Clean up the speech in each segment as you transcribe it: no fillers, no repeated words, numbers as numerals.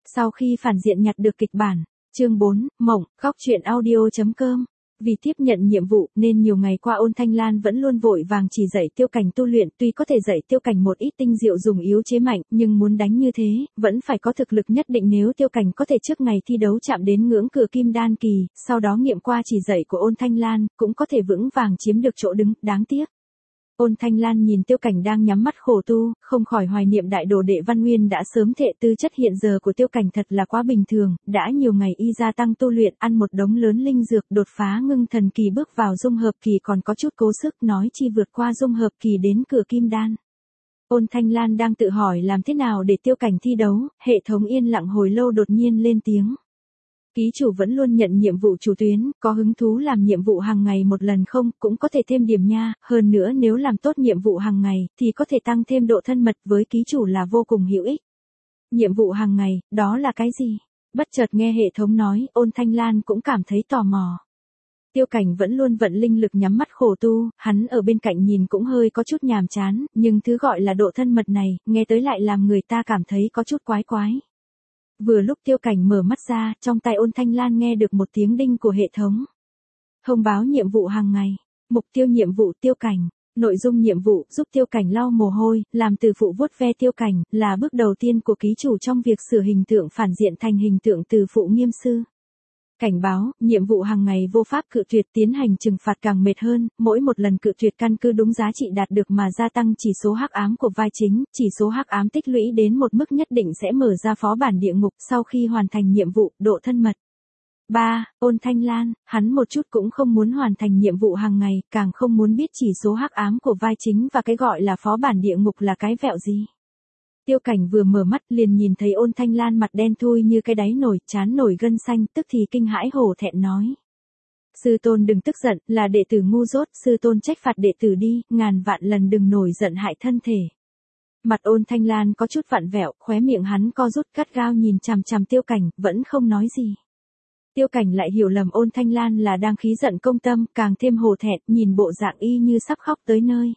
Sau khi phản diện nhặt được kịch bản, chương 4, mộng, góc truyện audio.com. Vì tiếp nhận nhiệm vụ nên nhiều ngày qua Ôn Thanh Lan vẫn luôn vội vàng chỉ dạy Tiêu Cảnh tu luyện, tuy có thể dạy Tiêu Cảnh một ít tinh diệu dùng yếu chế mạnh, nhưng muốn đánh như thế, vẫn phải có thực lực nhất định. Nếu Tiêu Cảnh có thể trước ngày thi đấu chạm đến ngưỡng cửa kim đan kỳ, sau đó nghiệm qua chỉ dạy của Ôn Thanh Lan, cũng có thể vững vàng chiếm được chỗ đứng, đáng tiếc. Ôn Thanh Lan nhìn Tiêu Cảnh đang nhắm mắt khổ tu, không khỏi hoài niệm đại đồ đệ Văn Nguyên đã sớm thệ. Tư chất hiện giờ của Tiêu Cảnh thật là quá bình thường, đã nhiều ngày y gia tăng tu luyện, ăn một đống lớn linh dược, đột phá ngưng thần kỳ bước vào dung hợp kỳ còn có chút cố sức, nói chi vượt qua dung hợp kỳ đến cửa kim đan. Ôn Thanh Lan đang tự hỏi làm thế nào để Tiêu Cảnh thi đấu, hệ thống yên lặng hồi lâu đột nhiên lên tiếng. Ký chủ vẫn luôn nhận nhiệm vụ chủ tuyến, có hứng thú làm nhiệm vụ hàng ngày một lần không, cũng có thể thêm điểm nha, hơn nữa nếu làm tốt nhiệm vụ hàng ngày, thì có thể tăng thêm độ thân mật với ký chủ là vô cùng hữu ích. Nhiệm vụ hàng ngày, đó là cái gì? Bất chợt nghe hệ thống nói, Ôn Thanh Lan cũng cảm thấy tò mò. Tiêu Cảnh vẫn luôn vận linh lực nhắm mắt khổ tu, hắn ở bên cạnh nhìn cũng hơi có chút nhàm chán, nhưng thứ gọi là độ thân mật này, nghe tới lại làm người ta cảm thấy có chút quái quái. Vừa lúc Tiêu Cảnh mở mắt ra, trong tay Ôn Thanh Lan nghe được một tiếng đinh của hệ thống. Thông báo nhiệm vụ hàng ngày. Mục tiêu nhiệm vụ Tiêu Cảnh. Nội dung nhiệm vụ giúp Tiêu Cảnh lau mồ hôi, làm từ phụ vuốt ve Tiêu Cảnh, là bước đầu tiên của ký chủ trong việc sửa hình tượng phản diện thành hình tượng từ phụ nghiêm sư. Cảnh báo, nhiệm vụ hàng ngày vô pháp cự tuyệt, tiến hành trừng phạt càng mệt hơn, mỗi một lần cự tuyệt căn cứ đúng giá trị đạt được mà gia tăng chỉ số hắc ám của vai chính, chỉ số hắc ám tích lũy đến một mức nhất định sẽ mở ra phó bản địa ngục sau khi hoàn thành nhiệm vụ, độ thân mật. 3. Ôn Thanh Lan, hắn một chút cũng không muốn hoàn thành nhiệm vụ hàng ngày, càng không muốn biết chỉ số hắc ám của vai chính và cái gọi là phó bản địa ngục là cái vẹo gì. Tiêu Cảnh vừa mở mắt liền nhìn thấy Ôn Thanh Lan mặt đen thui như cái đáy nồi, trán nổi gân xanh, tức thì kinh hãi hổ thẹn nói. Sư tôn đừng tức giận, là đệ tử ngu dốt, sư tôn trách phạt đệ tử đi, ngàn vạn lần đừng nổi giận hại thân thể. Mặt Ôn Thanh Lan có chút vặn vẹo, khóe miệng hắn co rút gắt gao nhìn chằm chằm Tiêu Cảnh, vẫn không nói gì. Tiêu Cảnh lại hiểu lầm Ôn Thanh Lan là đang khí giận công tâm, càng thêm hổ thẹn, nhìn bộ dạng y như sắp khóc tới nơi.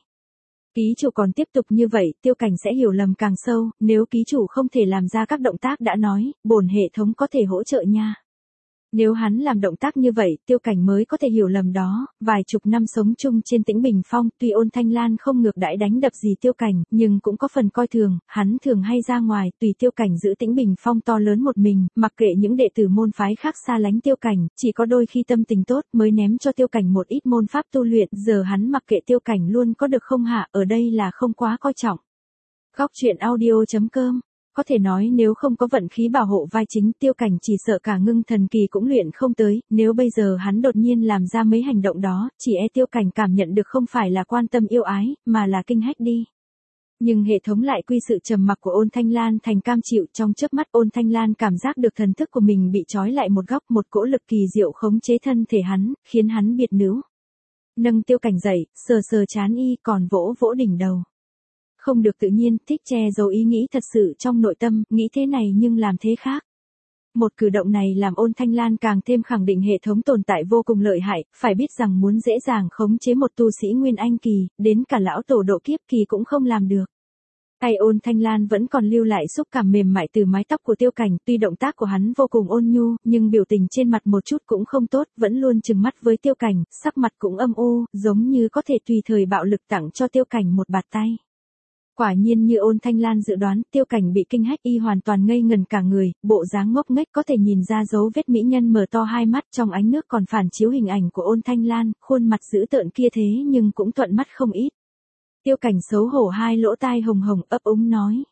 Ký chủ còn tiếp tục như vậy, Tiêu Cảnh sẽ hiểu lầm càng sâu, nếu ký chủ không thể làm ra các động tác đã nói, bổn hệ thống có thể hỗ trợ nha. Nếu hắn làm động tác như vậy, Tiêu Cảnh mới có thể hiểu lầm đó. Vài chục năm sống chung trên Tĩnh Bình Phong, tuy Ôn Thanh Lan không ngược đãi đánh đập gì Tiêu Cảnh, nhưng cũng có phần coi thường, hắn thường hay ra ngoài, tùy Tiêu Cảnh giữ Tĩnh Bình Phong to lớn một mình, mặc kệ những đệ tử môn phái khác xa lánh Tiêu Cảnh, chỉ có đôi khi tâm tình tốt mới ném cho Tiêu Cảnh một ít môn pháp tu luyện, giờ hắn mặc kệ Tiêu Cảnh luôn có được không hạ, ở đây là không quá coi trọng. Góc truyện audio.com. Có thể nói nếu không có vận khí bảo hộ vai chính, Tiêu Cảnh chỉ sợ cả ngưng thần kỳ cũng luyện không tới, nếu bây giờ hắn đột nhiên làm ra mấy hành động đó, chỉ e Tiêu Cảnh cảm nhận được không phải là quan tâm yêu ái, mà là kinh hách đi. Nhưng hệ thống lại quy sự trầm mặc của Ôn Thanh Lan thành cam chịu, trong chớp mắt Ôn Thanh Lan cảm giác được thần thức của mình bị trói lại một góc, một cỗ lực kỳ diệu khống chế thân thể hắn, khiến hắn biệt nữ. Nâng Tiêu Cảnh dậy, sờ sờ trán y, còn vỗ vỗ đỉnh đầu. Không được tự nhiên, thích che giấu ý nghĩ thật sự trong nội tâm, nghĩ thế này nhưng làm thế khác. Một cử động này làm Ôn Thanh Lan càng thêm khẳng định hệ thống tồn tại vô cùng lợi hại, phải biết rằng muốn dễ dàng khống chế một tu sĩ Nguyên Anh kỳ, đến cả lão tổ độ kiếp kỳ cũng không làm được. Tay Ôn Thanh Lan vẫn còn lưu lại xúc cảm mềm mại từ mái tóc của Tiêu Cảnh, tuy động tác của hắn vô cùng ôn nhu, nhưng biểu tình trên mặt một chút cũng không tốt, vẫn luôn trừng mắt với Tiêu Cảnh, sắc mặt cũng âm u, giống như có thể tùy thời bạo lực tặng cho Tiêu Cảnh một bạt tay. Quả nhiên như Ôn Thanh Lan dự đoán, Tiêu Cảnh bị kinh hách y hoàn toàn ngây ngần cả người, bộ dáng ngốc nghếch có thể nhìn ra dấu vết mỹ nhân mở to hai mắt, trong ánh nước còn phản chiếu hình ảnh của Ôn Thanh Lan, khuôn mặt dữ tợn kia thế nhưng cũng thuận mắt không ít. Tiêu Cảnh xấu hổ hai lỗ tai hồng hồng ấp úng nói.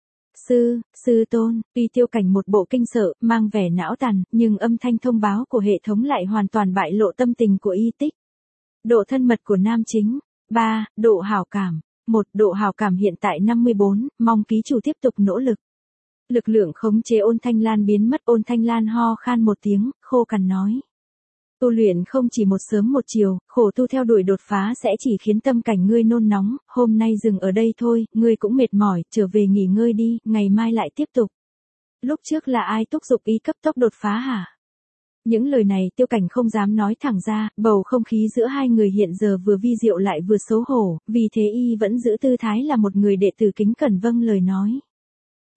Sư tôn, tuy Tiêu Cảnh một bộ kinh sợ, mang vẻ não tàn, nhưng âm thanh thông báo của hệ thống lại hoàn toàn bại lộ tâm tình của y tích. Độ thân mật của nam chính. 3. Độ hảo cảm. 1. Độ hảo cảm hiện tại 54, mong ký chủ tiếp tục nỗ lực. Lực lượng khống chế Ôn Thanh Lan biến mất, Ôn Thanh Lan ho khan một tiếng, khô cằn nói. Tu luyện không chỉ một sớm một chiều, khổ tu theo đuổi đột phá sẽ chỉ khiến tâm cảnh ngươi nôn nóng, hôm nay dừng ở đây thôi, ngươi cũng mệt mỏi, trở về nghỉ ngơi đi, ngày mai lại tiếp tục. Lúc trước là ai thúc giục ý cấp tốc đột phá hả? Những lời này Tiêu Cảnh không dám nói thẳng ra, bầu không khí giữa hai người hiện giờ vừa vi diệu lại vừa xấu hổ, vì thế y vẫn giữ tư thái là một người đệ tử kính cẩn vâng lời nói.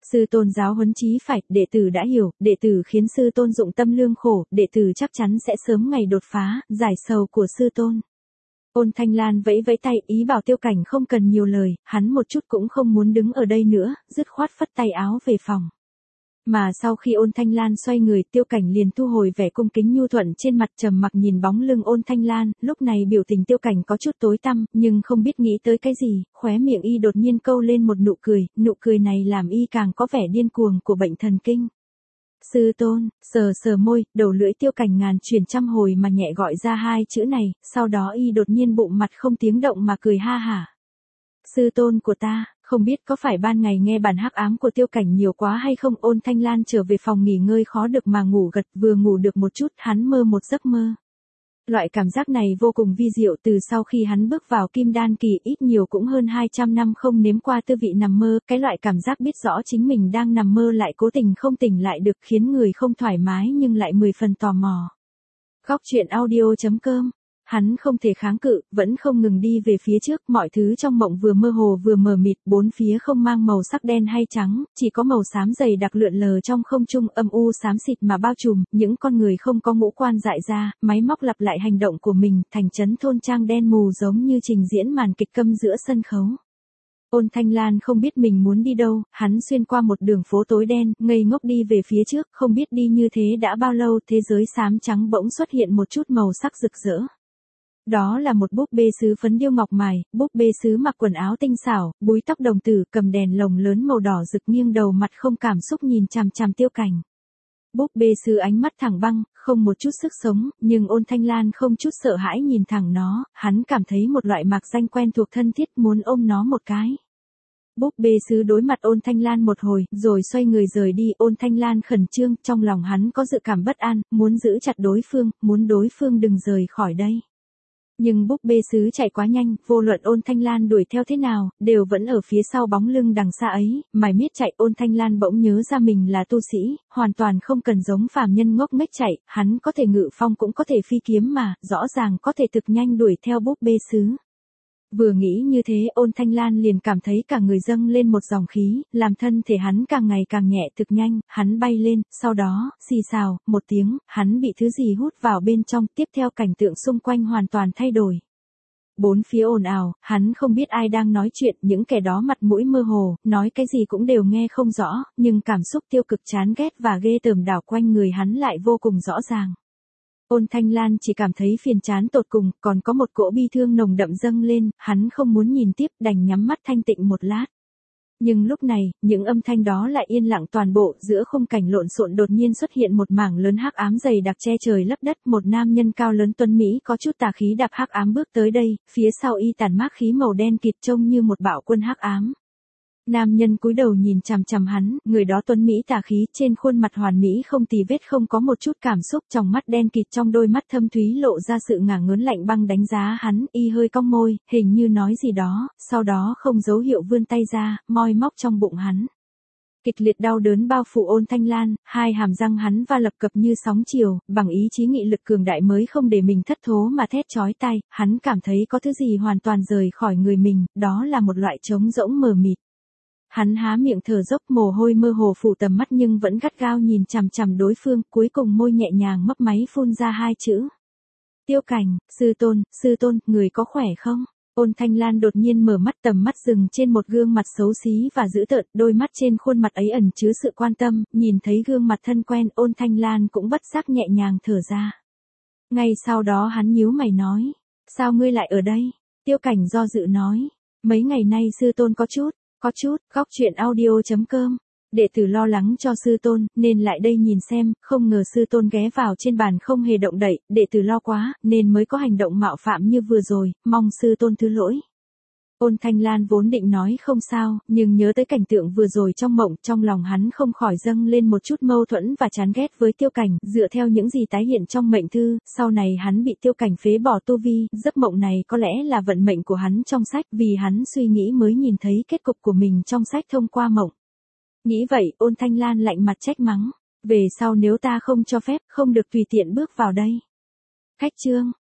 Sư tôn giáo huấn chí phải, đệ tử đã hiểu, đệ tử khiến sư tôn dụng tâm lương khổ, đệ tử chắc chắn sẽ sớm ngày đột phá, giải sầu của sư tôn. Ôn Thanh Lan vẫy vẫy tay, ý bảo Tiêu Cảnh không cần nhiều lời, hắn một chút cũng không muốn đứng ở đây nữa, dứt khoát phất tay áo về phòng. Mà sau khi Ôn Thanh Lan xoay người, Tiêu Cảnh liền thu hồi vẻ cung kính nhu thuận trên mặt, trầm mặc nhìn bóng lưng Ôn Thanh Lan, lúc này biểu tình Tiêu Cảnh có chút tối tăm, nhưng không biết nghĩ tới cái gì, khóe miệng y đột nhiên câu lên một nụ cười này làm y càng có vẻ điên cuồng của bệnh thần kinh. Sư tôn, sờ môi, đầu lưỡi Tiêu Cảnh ngàn chuyển trăm hồi mà nhẹ gọi ra hai chữ này, sau đó y đột nhiên bụng mặt không tiếng động mà cười ha hả. Sư tôn của ta, không biết có phải ban ngày nghe bản hắc ám của Tiêu Cảnh nhiều quá hay không. Ôn Thanh Lan trở về phòng nghỉ ngơi khó được mà ngủ gật, vừa ngủ được một chút hắn mơ một giấc mơ. Loại cảm giác này vô cùng vi diệu, từ sau khi hắn bước vào kim đan kỳ ít nhiều cũng hơn 200 năm không nếm qua tư vị nằm mơ, cái loại cảm giác biết rõ chính mình đang nằm mơ lại cố tình không tỉnh lại được khiến người không thoải mái nhưng lại 10 phần tò mò. Góc truyện audio.com. Hắn không thể kháng cự, vẫn không ngừng đi về phía trước, mọi thứ trong mộng vừa mơ hồ vừa mờ mịt, bốn phía không mang màu sắc đen hay trắng, chỉ có màu xám dày đặc lượn lờ trong không trung, âm u xám xịt mà bao trùm, những con người không có ngũ quan dại ra, máy móc lặp lại hành động của mình, thành trấn thôn trang đen mù giống như trình diễn màn kịch câm giữa sân khấu. Ôn Thanh Lan không biết mình muốn đi đâu, hắn xuyên qua một đường phố tối đen, ngây ngốc đi về phía trước, không biết đi như thế đã bao lâu, thế giới xám trắng bỗng xuất hiện một chút màu sắc rực rỡ. Đó là một búp bê sứ phấn điêu ngọc mài, búp bê sứ mặc quần áo tinh xảo, búi tóc đồng tử, cầm đèn lồng lớn màu đỏ rực, nghiêng đầu mặt không cảm xúc nhìn chằm chằm Tiêu Cảnh. Búp bê sứ ánh mắt thẳng băng, không một chút sức sống, nhưng Ôn Thanh Lan không chút sợ hãi nhìn thẳng nó, hắn cảm thấy một loại mạc danh quen thuộc thân thiết muốn ôm nó một cái. Búp bê sứ đối mặt Ôn Thanh Lan một hồi, rồi xoay người rời đi. Ôn Thanh Lan khẩn trương, trong lòng hắn có dự cảm bất an, muốn giữ chặt đối phương, muốn đối phương đừng rời khỏi đây. Nhưng búp bê sứ chạy quá nhanh, vô luận Ôn Thanh Lan đuổi theo thế nào, đều vẫn ở phía sau bóng lưng đằng xa ấy, mải miết chạy. Ôn Thanh Lan bỗng nhớ ra mình là tu sĩ, hoàn toàn không cần giống phàm nhân ngốc nghếch chạy, hắn có thể ngự phong cũng có thể phi kiếm mà, rõ ràng có thể thực nhanh đuổi theo búp bê sứ. Vừa nghĩ như thế, Ôn Thanh Lan liền cảm thấy cả người dâng lên một dòng khí, làm thân thể hắn càng ngày càng nhẹ, thực nhanh, hắn bay lên, sau đó, xì xào, một tiếng, hắn bị thứ gì hút vào bên trong, tiếp theo cảnh tượng xung quanh hoàn toàn thay đổi. Bốn phía ồn ào, hắn không biết ai đang nói chuyện, những kẻ đó mặt mũi mơ hồ, nói cái gì cũng đều nghe không rõ, nhưng cảm xúc tiêu cực chán ghét và ghê tởm đảo quanh người hắn lại vô cùng rõ ràng. Ôn Thanh Lan chỉ cảm thấy phiền chán tột cùng, còn có một cỗ bi thương nồng đậm dâng lên, hắn không muốn nhìn tiếp, đành nhắm mắt thanh tịnh một lát. Nhưng lúc này, những âm thanh đó lại yên lặng toàn bộ, giữa khung cảnh lộn xộn đột nhiên xuất hiện một mảng lớn hắc ám dày đặc che trời lấp đất, một nam nhân cao lớn tuấn mỹ có chút tà khí đạp hắc ám bước tới đây, phía sau y tản mát khí màu đen kịt trông như một bạo quân hắc ám. Nam nhân cúi đầu nhìn chằm chằm hắn, người đó tuấn mỹ tà khí, trên khuôn mặt hoàn mỹ không tì vết, không có một chút cảm xúc, trong mắt đen kịt, trong đôi mắt thâm thúy lộ ra sự ngả ngớn lạnh băng đánh giá hắn, y hơi cong môi, hình như nói gì đó, sau đó không dấu hiệu vươn tay ra, moi móc trong bụng hắn. Kịch liệt đau đớn bao phủ Ôn Thanh Lan, hai hàm răng hắn va lập cập như sóng chiều, bằng ý chí nghị lực cường đại mới không để mình thất thố mà thét chói tai, hắn cảm thấy có thứ gì hoàn toàn rời khỏi người mình, đó là một loại trống rỗng mờ mịt. Hắn há miệng thở dốc, mồ hôi mơ hồ phủ tầm mắt nhưng vẫn gắt gao nhìn chằm chằm đối phương, cuối cùng môi nhẹ nhàng mấp máy phun ra hai chữ. Tiêu Cảnh, sư tôn, người có khỏe không? Ôn Thanh Lan đột nhiên mở mắt, tầm mắt dừng trên một gương mặt xấu xí và dữ tợn, đôi mắt trên khuôn mặt ấy ẩn chứa sự quan tâm, nhìn thấy gương mặt thân quen, Ôn Thanh Lan cũng bất giác nhẹ nhàng thở ra. Ngay sau đó hắn nhíu mày nói, sao ngươi lại ở đây? Tiêu Cảnh do dự nói, mấy ngày nay sư tôn có chút, góc truyện audio.com. Đệ tử lo lắng cho sư tôn, nên lại đây nhìn xem, không ngờ sư tôn ghé vào trên bàn không hề động đậy, đệ tử lo quá, nên mới có hành động mạo phạm như vừa rồi, mong sư tôn thứ lỗi. Ôn Thanh Lan vốn định nói không sao, nhưng nhớ tới cảnh tượng vừa rồi trong mộng, trong lòng hắn không khỏi dâng lên một chút mâu thuẫn và chán ghét với Tiêu Cảnh, dựa theo những gì tái hiện trong mệnh thư, sau này hắn bị Tiêu Cảnh phế bỏ tu vi, giấc mộng này có lẽ là vận mệnh của hắn trong sách, vì hắn suy nghĩ mới nhìn thấy kết cục của mình trong sách thông qua mộng. Nghĩ vậy, Ôn Thanh Lan lạnh mặt trách mắng, về sau nếu ta không cho phép, không được tùy tiện bước vào đây. Khách chương